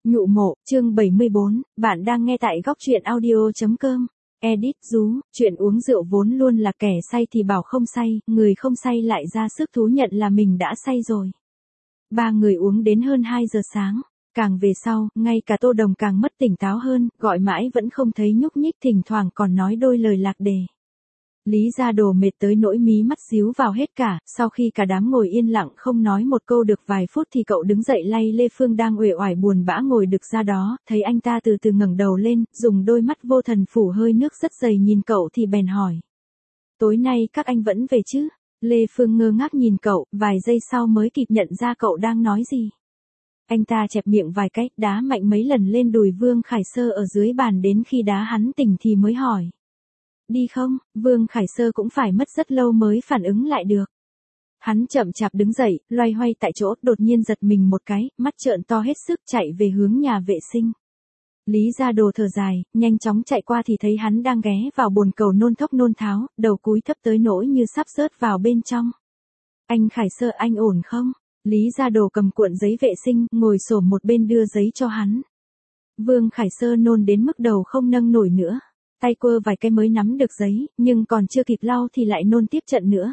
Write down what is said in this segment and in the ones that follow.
Nhụ mộ, chương 74, bạn đang nghe tại góc truyện audio.com. Edit Rú, chuyện uống rượu vốn luôn là kẻ say thì bảo không say, người không say lại ra sức thú nhận là mình đã say rồi. Ba người uống đến hơn 2 giờ sáng. Càng về sau, ngay cả Tô Đồng càng mất tỉnh táo hơn, gọi mãi vẫn không thấy nhúc nhích, thỉnh thoảng còn nói đôi lời lạc đề. Lý Gia Đồ mệt tới nỗi mí mắt díu vào hết cả, sau khi cả đám ngồi yên lặng không nói một câu được vài phút thì cậu đứng dậy lay Lê Phương đang uể oải buồn bã ngồi đực ra đó, thấy anh ta từ từ ngẩng đầu lên, dùng đôi mắt vô thần phủ hơi nước rất dày nhìn cậu thì bèn hỏi. Tối nay các anh vẫn về chứ? Lê Phương ngơ ngác nhìn cậu, vài giây sau mới kịp nhận ra cậu đang nói gì. Anh ta chẹp miệng vài cái, đá mạnh mấy lần lên đùi Vương Khải Sơ ở dưới bàn đến khi đá hắn tỉnh thì mới hỏi. Đi không? Vương Khải Sơ cũng phải mất rất lâu mới phản ứng lại được. Hắn chậm chạp đứng dậy, loay hoay tại chỗ, đột nhiên giật mình một cái, mắt trợn to hết sức chạy về hướng nhà vệ sinh. Lý Gia Đồ thở dài, nhanh chóng chạy qua thì thấy hắn đang ghé vào bồn cầu nôn thốc nôn tháo, đầu cúi thấp tới nỗi như sắp rớt vào bên trong. Anh Khải Sơ, anh ổn không? Lý Gia Đồ cầm cuộn giấy vệ sinh, ngồi xổm một bên đưa giấy cho hắn. Vương Khải Sơ nôn đến mức đầu không nâng nổi nữa. Tay quơ vài cái mới nắm được giấy, nhưng còn chưa kịp lau thì lại nôn tiếp trận nữa.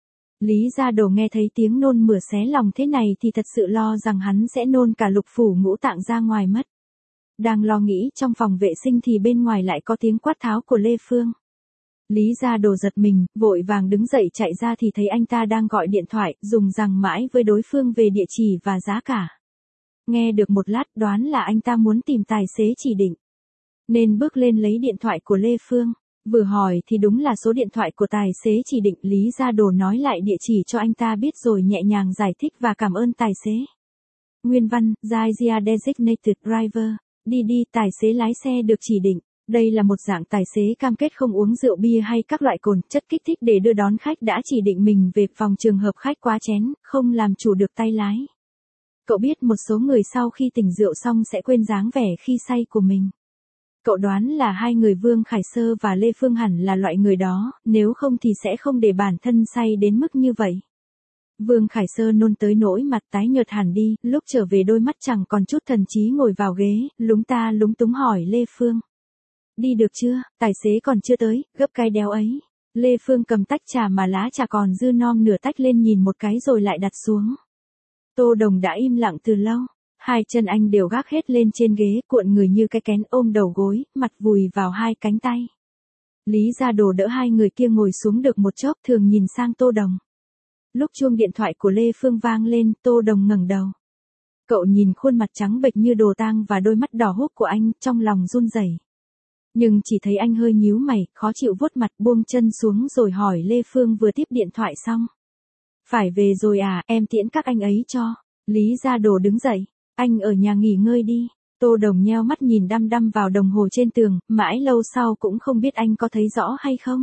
Lý Gia Đồ nghe thấy tiếng nôn mửa xé lòng thế này thì thật sự lo rằng hắn sẽ nôn cả lục phủ ngũ tạng ra ngoài mất. Đang lo nghĩ trong phòng vệ sinh thì bên ngoài lại có tiếng quát tháo của Lê Phương. Lý Gia Đồ giật mình, vội vàng đứng dậy chạy ra thì thấy anh ta đang gọi điện thoại, dùng rằng mãi với đối phương về địa chỉ và giá cả. Nghe được một lát đoán là anh ta muốn tìm tài xế chỉ định. Nên bước lên lấy điện thoại của Lê Phương, vừa hỏi thì đúng là số điện thoại của tài xế chỉ định. Lý Gia Đồ nói lại địa chỉ cho anh ta biết rồi nhẹ nhàng giải thích và cảm ơn tài xế. Nguyên văn, Jaya Designated Driver, đi, tài xế lái xe được chỉ định. Đây là một dạng tài xế cam kết không uống rượu bia hay các loại cồn, chất kích thích để đưa đón khách, đã chỉ định mình về phòng trường hợp khách quá chén, không làm chủ được tay lái. Cậu biết một số người sau khi tỉnh rượu xong sẽ quên dáng vẻ khi say của mình. Cậu đoán là hai người Vương Khải Sơ và Lê Phương hẳn là loại người đó, nếu không thì sẽ không để bản thân say đến mức như vậy. Vương Khải Sơ nôn tới nỗi mặt tái nhợt hẳn đi, lúc trở về đôi mắt chẳng còn chút thần trí, ngồi vào ghế, lúng ta lúng túng hỏi Lê Phương. Đi được chưa, tài xế còn chưa tới, gấp cái đéo ấy. Lê Phương cầm tách trà mà lá trà còn dư non nửa tách lên nhìn một cái rồi lại đặt xuống. Tô Đồng đã im lặng từ lâu. Hai chân anh đều gác hết lên trên ghế, cuộn người như cái kén ôm đầu gối, mặt vùi vào hai cánh tay. Lý Gia Đồ đỡ hai người kia ngồi xuống được một chốc, thường nhìn sang Tô Đồng. Lúc chuông điện thoại của Lê Phương vang lên, Tô Đồng ngẩng đầu. Cậu nhìn khuôn mặt trắng bệch như đồ tang và đôi mắt đỏ húp của anh, trong lòng run rẩy. Nhưng chỉ thấy anh hơi nhíu mày, khó chịu vuốt mặt, buông chân xuống rồi hỏi Lê Phương vừa tiếp điện thoại xong. Phải về rồi à, em tiễn các anh ấy cho. Lý Gia Đồ đứng dậy. Anh ở nhà nghỉ ngơi đi. Tô Đồng nheo mắt nhìn đăm đăm vào đồng hồ trên tường, mãi lâu sau cũng không biết anh có thấy rõ hay không.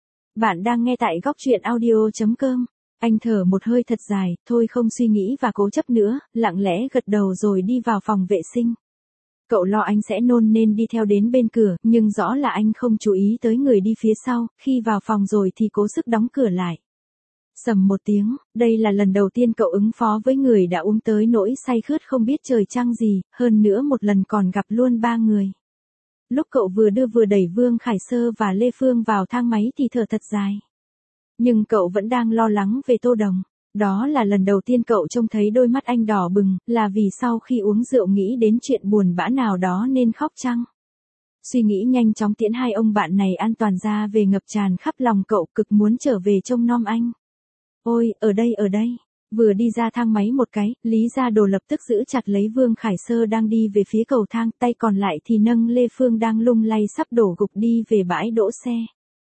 Bạn đang nghe tại góc truyện audio.com. Anh thở một hơi thật dài, thôi không suy nghĩ và cố chấp nữa, lặng lẽ gật đầu rồi đi vào phòng vệ sinh. Cậu lo anh sẽ nôn nên đi theo đến bên cửa, nhưng rõ là anh không chú ý tới người đi phía sau, khi vào phòng rồi thì cố sức đóng cửa lại. Sầm một tiếng, đây là lần đầu tiên cậu ứng phó với người đã uống tới nỗi say khướt không biết trời trăng gì, hơn nữa một lần còn gặp luôn ba người. Lúc cậu vừa đưa vừa đẩy Vương Khải Sơ và Lê Phương vào thang máy thì thở thật dài. Nhưng cậu vẫn đang lo lắng về Tô Đồng. Đó là lần đầu tiên cậu trông thấy đôi mắt anh đỏ bừng, là vì sau khi uống rượu nghĩ đến chuyện buồn bã nào đó nên khóc chăng? Suy nghĩ nhanh chóng tiễn hai ông bạn này an toàn ra về ngập tràn khắp lòng cậu, cực muốn trở về trông nom anh. Ôi, ở đây. Vừa đi ra thang máy một cái, Lý Gia Đồ lập tức giữ chặt lấy Vương Khải Sơ đang đi về phía cầu thang, tay còn lại thì nâng Lê Phương đang lung lay sắp đổ gục đi về bãi đỗ xe.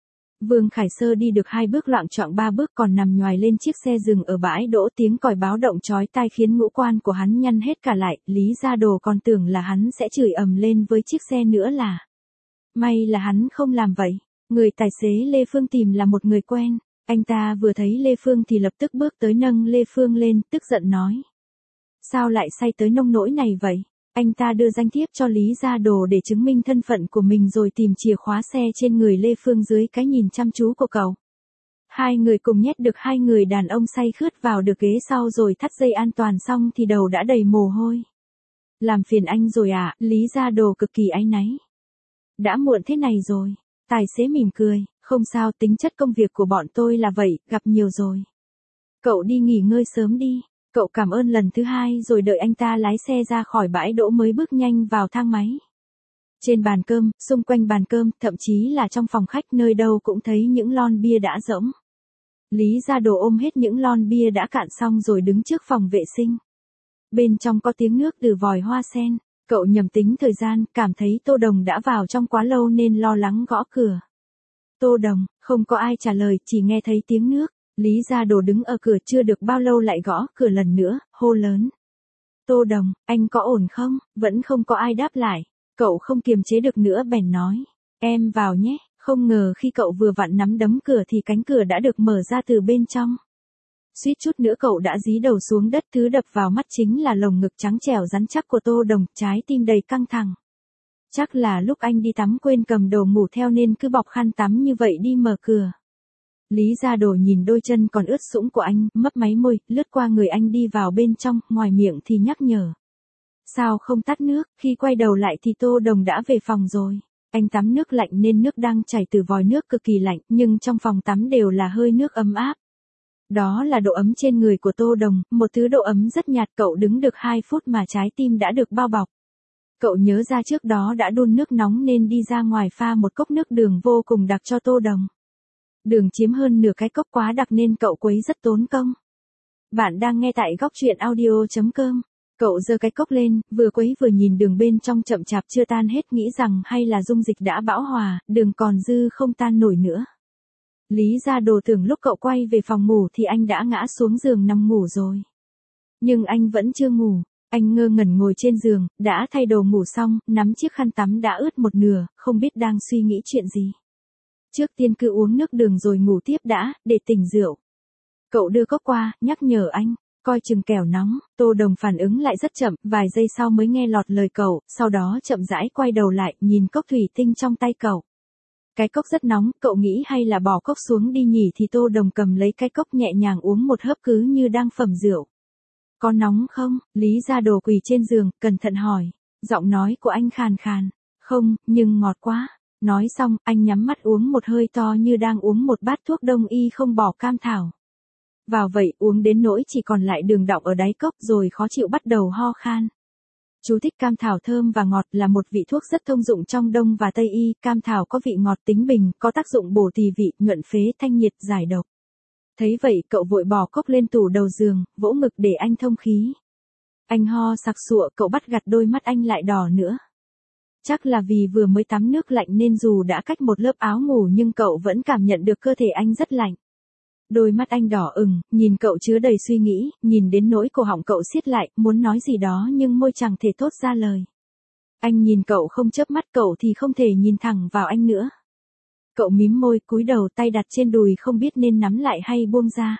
Vương Khải Sơ đi được 2 bước loạng choạng 3 bước còn nằm nhoài lên chiếc xe dừng ở bãi đỗ, tiếng còi báo động chói tai khiến ngũ quan của hắn nhăn hết cả lại, Lý Gia Đồ còn tưởng là hắn sẽ chửi ầm lên với chiếc xe nữa là. May là hắn không làm vậy. Người tài xế Lê Phương tìm là một người quen. Anh ta vừa thấy Lê Phương thì lập tức bước tới nâng Lê Phương lên, tức giận nói. Sao lại say tới nông nỗi này vậy? Anh ta đưa danh thiếp cho Lý Gia Đồ để chứng minh thân phận của mình rồi tìm chìa khóa xe trên người Lê Phương dưới cái nhìn chăm chú của cậu. Hai người cùng nhét được hai người đàn ông say khướt vào được ghế sau rồi thắt dây an toàn xong thì đầu đã đầy mồ hôi. Làm phiền anh rồi à, Lý Gia Đồ cực kỳ áy náy. Đã muộn thế này rồi. Tài xế mỉm cười, không sao, tính chất công việc của bọn tôi là vậy, gặp nhiều rồi. Cậu đi nghỉ ngơi sớm đi. Cậu cảm ơn lần thứ hai rồi đợi anh ta lái xe ra khỏi bãi đỗ mới bước nhanh vào thang máy. Trên bàn cơm, xung quanh bàn cơm, thậm chí là trong phòng khách nơi đâu cũng thấy những lon bia đã rỗng. Lý Gia Đồ ôm hết những lon bia đã cạn xong rồi đứng trước phòng vệ sinh. Bên trong có tiếng nước từ vòi hoa sen. Cậu nhầm tính thời gian, cảm thấy Tô Đồng đã vào trong quá lâu nên lo lắng gõ cửa. Tô Đồng, không có ai trả lời, chỉ nghe thấy tiếng nước. Lý Gia Đồ đứng ở cửa chưa được bao lâu lại gõ cửa lần nữa, hô lớn. Tô Đồng, anh có ổn không? Vẫn không có ai đáp lại. Cậu không kiềm chế được nữa bèn nói. Em vào nhé. Không ngờ khi cậu vừa vặn nắm đấm cửa thì cánh cửa đã được mở ra từ bên trong. Suýt chút nữa cậu đã dí đầu xuống đất, thứ đập vào mắt chính là lồng ngực trắng trẻo rắn chắc của Tô Đồng, trái tim đầy căng thẳng. Chắc là lúc anh đi tắm quên cầm đồ ngủ theo nên cứ bọc khăn tắm như vậy đi mở cửa. Lý Gia Đồ nhìn đôi chân còn ướt sũng của anh, mấp máy môi, lướt qua người anh đi vào bên trong, ngoài miệng thì nhắc nhở. Sao không tắt nước, khi quay đầu lại thì Tô Đồng đã về phòng rồi. Anh tắm nước lạnh nên nước đang chảy từ vòi nước cực kỳ lạnh, nhưng trong phòng tắm đều là hơi nước ấm áp. Đó là độ ấm trên người của Tô Đồng, một thứ độ ấm rất nhạt. Cậu đứng được 2 phút mà trái tim đã được bao bọc. Cậu nhớ ra trước đó đã đun nước nóng nên đi ra ngoài pha một cốc nước đường vô cùng đặc cho Tô Đồng. Đường chiếm hơn nửa cái cốc quá đặc nên cậu quấy rất tốn công. Bạn đang nghe tại góc truyện audio.com. Cậu giơ cái cốc lên, vừa quấy vừa nhìn đường bên trong chậm chạp chưa tan hết, nghĩ rằng hay là dung dịch đã bão hòa, đường còn dư không tan nổi nữa. Lý Gia Đồ tưởng lúc cậu quay về phòng ngủ thì anh đã ngã xuống giường nằm ngủ rồi. Nhưng anh vẫn chưa ngủ, anh ngơ ngẩn ngồi trên giường, đã thay đồ ngủ xong, nắm chiếc khăn tắm đã ướt một nửa, không biết đang suy nghĩ chuyện gì. Trước tiên cứ uống nước đường rồi ngủ tiếp đã, để tỉnh rượu. Cậu đưa cốc qua, nhắc nhở anh, coi chừng kẻo nóng. Tô Đồng phản ứng lại rất chậm, vài giây sau mới nghe lọt lời cậu, sau đó chậm rãi quay đầu lại, nhìn cốc thủy tinh trong tay cậu. Cái cốc rất nóng, cậu nghĩ hay là bỏ cốc xuống đi nhỉ, thì Tô Đồng cầm lấy cái cốc nhẹ nhàng uống một hớp cứ như đang phẩm rượu. Có nóng không? Lý Gia Đồ quỳ trên giường, cẩn thận hỏi. Giọng nói của anh khàn khàn. Không, nhưng ngọt quá. Nói xong, anh nhắm mắt uống một hơi to như đang uống một bát thuốc đông y không bỏ cam thảo. Vào vậy, uống đến nỗi chỉ còn lại đường đọng ở đáy cốc rồi khó chịu bắt đầu ho khan. Chú thích: cam thảo thơm và ngọt là một vị thuốc rất thông dụng trong Đông và Tây y. Cam thảo có vị ngọt tính bình, có tác dụng bổ tỳ vị, nhuận phế, thanh nhiệt, giải độc. Thấy vậy, cậu vội bỏ cốc lên tủ đầu giường, vỗ ngực để anh thông khí. Anh ho sặc sụa, cậu bắt gặt đôi mắt anh lại đỏ nữa. Chắc là vì vừa mới tắm nước lạnh nên dù đã cách một lớp áo ngủ nhưng cậu vẫn cảm nhận được cơ thể anh rất lạnh. Đôi mắt anh đỏ ửng, nhìn cậu chứa đầy suy nghĩ, nhìn đến nỗi cổ họng cậu siết lại, muốn nói gì đó nhưng môi chẳng thể thốt ra lời. Anh nhìn cậu không chớp mắt, cậu thì không thể nhìn thẳng vào anh nữa. Cậu mím môi, cúi đầu, tay đặt trên đùi không biết nên nắm lại hay buông ra.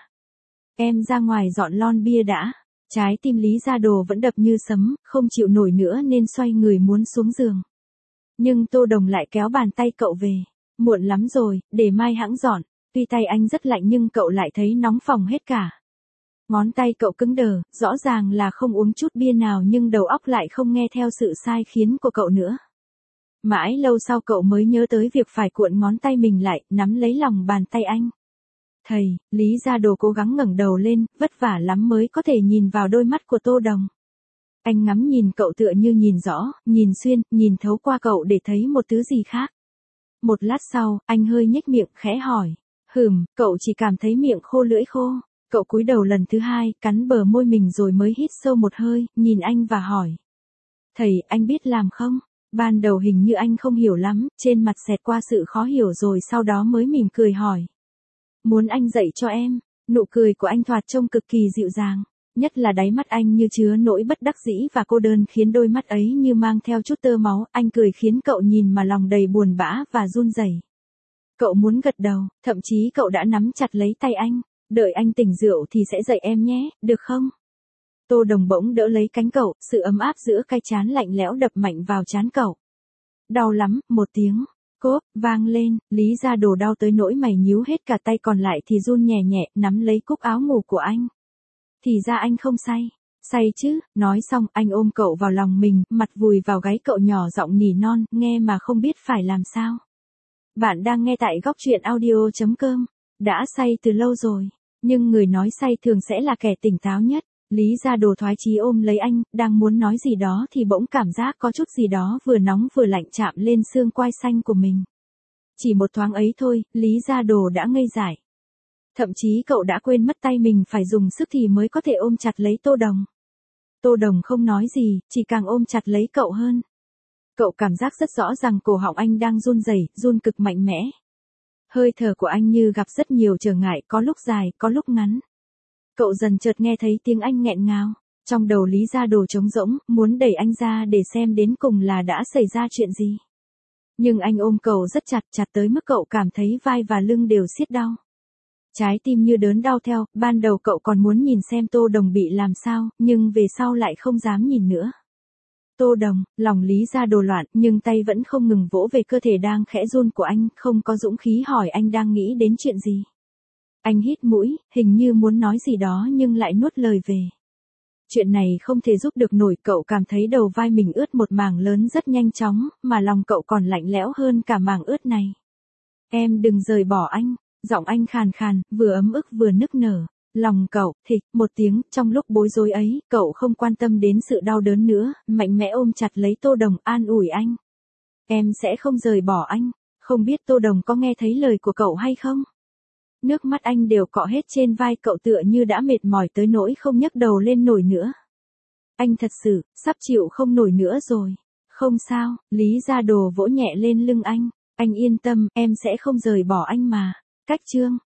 Em ra ngoài dọn lon bia đã. Trái tim Lý Gia Đồ vẫn đập như sấm, không chịu nổi nữa nên xoay người muốn xuống giường. Nhưng Tô Đồng lại kéo bàn tay cậu về. Muộn lắm rồi, để mai hãng dọn. Tuy tay anh rất lạnh nhưng cậu lại thấy nóng phồng hết cả. Ngón tay cậu cứng đờ, rõ ràng là không uống chút bia nào nhưng đầu óc lại không nghe theo sự sai khiến của cậu nữa. Mãi lâu sau cậu mới nhớ tới việc phải cuộn ngón tay mình lại, nắm lấy lòng bàn tay anh. Thầy, Lý Gia Đồ cố gắng ngẩng đầu lên, vất vả lắm mới có thể nhìn vào đôi mắt của Tô Đồng. Anh ngắm nhìn cậu tựa như nhìn rõ, nhìn xuyên, nhìn thấu qua cậu để thấy một thứ gì khác. Một lát sau, anh hơi nhếch miệng, khẽ hỏi. Cậu chỉ cảm thấy miệng khô lưỡi khô. Cậu cúi đầu lần thứ hai, cắn bờ môi mình rồi mới hít sâu một hơi, nhìn anh và hỏi. Thầy, anh biết làm không? Ban đầu hình như anh không hiểu lắm, trên mặt xẹt qua sự khó hiểu rồi sau đó mới mỉm cười hỏi. Muốn anh dạy cho em. Nụ cười của anh thoạt trông cực kỳ dịu dàng. Nhất là đáy mắt anh như chứa nỗi bất đắc dĩ và cô đơn khiến đôi mắt ấy như mang theo chút tơ máu. Anh cười khiến cậu nhìn mà lòng đầy buồn bã và run rẩy. Cậu muốn gật đầu, thậm chí cậu đã nắm chặt lấy tay anh. Đợi anh tỉnh rượu thì sẽ dạy em nhé, được không? Tô Đồng bỗng đỡ lấy cánh cậu, sự ấm áp giữa cái trán lạnh lẽo đập mạnh vào trán cậu. Đau lắm, một tiếng cốp vang lên, Lý Gia Đồ đau tới nỗi mày nhíu hết cả tay, còn lại thì run nhẹ nhẹ nắm lấy cúc áo ngủ của anh. Thì ra anh không say. Say chứ, nói xong anh ôm cậu vào lòng mình, mặt vùi vào gáy cậu nhỏ giọng nỉ non, nghe mà không biết phải làm sao. Bạn đang nghe tại góc truyện audio.com. Đã say từ lâu rồi, nhưng người nói say thường sẽ là kẻ tỉnh táo nhất. Lý Gia Đồ thoái chí ôm lấy anh, đang muốn nói gì đó thì bỗng cảm giác có chút gì đó vừa nóng vừa lạnh chạm lên xương quai xanh của mình. Chỉ một thoáng ấy thôi, Lý Gia Đồ đã ngây dại. Thậm chí cậu đã quên mất tay mình phải dùng sức thì mới có thể ôm chặt lấy Tô Đồng. Tô Đồng không nói gì, chỉ càng ôm chặt lấy cậu hơn. Cậu cảm giác rất rõ rằng cổ họng anh đang run rẩy, run cực mạnh mẽ. Hơi thở của anh như gặp rất nhiều trở ngại, có lúc dài, có lúc ngắn. Cậu dần chợt nghe thấy tiếng anh nghẹn ngào. Trong đầu Lý Gia Đồ trống rỗng, muốn đẩy anh ra để xem đến cùng là đã xảy ra chuyện gì. Nhưng anh ôm cậu rất chặt, chặt tới mức cậu cảm thấy vai và lưng đều siết đau. Trái tim như đớn đau theo, ban đầu cậu còn muốn nhìn xem Tô Đồng bị làm sao, nhưng về sau lại không dám nhìn nữa. Tô Đồng, lòng Lý Gia Đồ loạn, nhưng tay vẫn không ngừng vỗ về cơ thể đang khẽ run của anh, không có dũng khí hỏi anh đang nghĩ đến chuyện gì. Anh hít mũi, hình như muốn nói gì đó nhưng lại nuốt lời về. Chuyện này không thể giúp được nổi, cậu cảm thấy đầu vai mình ướt một mảng lớn rất nhanh chóng, mà lòng cậu còn lạnh lẽo hơn cả mảng ướt này. Em đừng rời bỏ anh, giọng anh khàn khàn, vừa ấm ức vừa nức nở. Lòng cậu, thịch, một tiếng, trong lúc bối rối ấy, cậu không quan tâm đến sự đau đớn nữa, mạnh mẽ ôm chặt lấy Tô Đồng, an ủi anh. Em sẽ không rời bỏ anh, không biết Tô Đồng có nghe thấy lời của cậu hay không? Nước mắt anh đều cọ hết trên vai cậu tựa như đã mệt mỏi tới nỗi không nhấc đầu lên nổi nữa. Anh thật sự, sắp chịu không nổi nữa rồi. Không sao, Lý Gia Đồ vỗ nhẹ lên lưng anh yên tâm, em sẽ không rời bỏ anh mà. Cách chương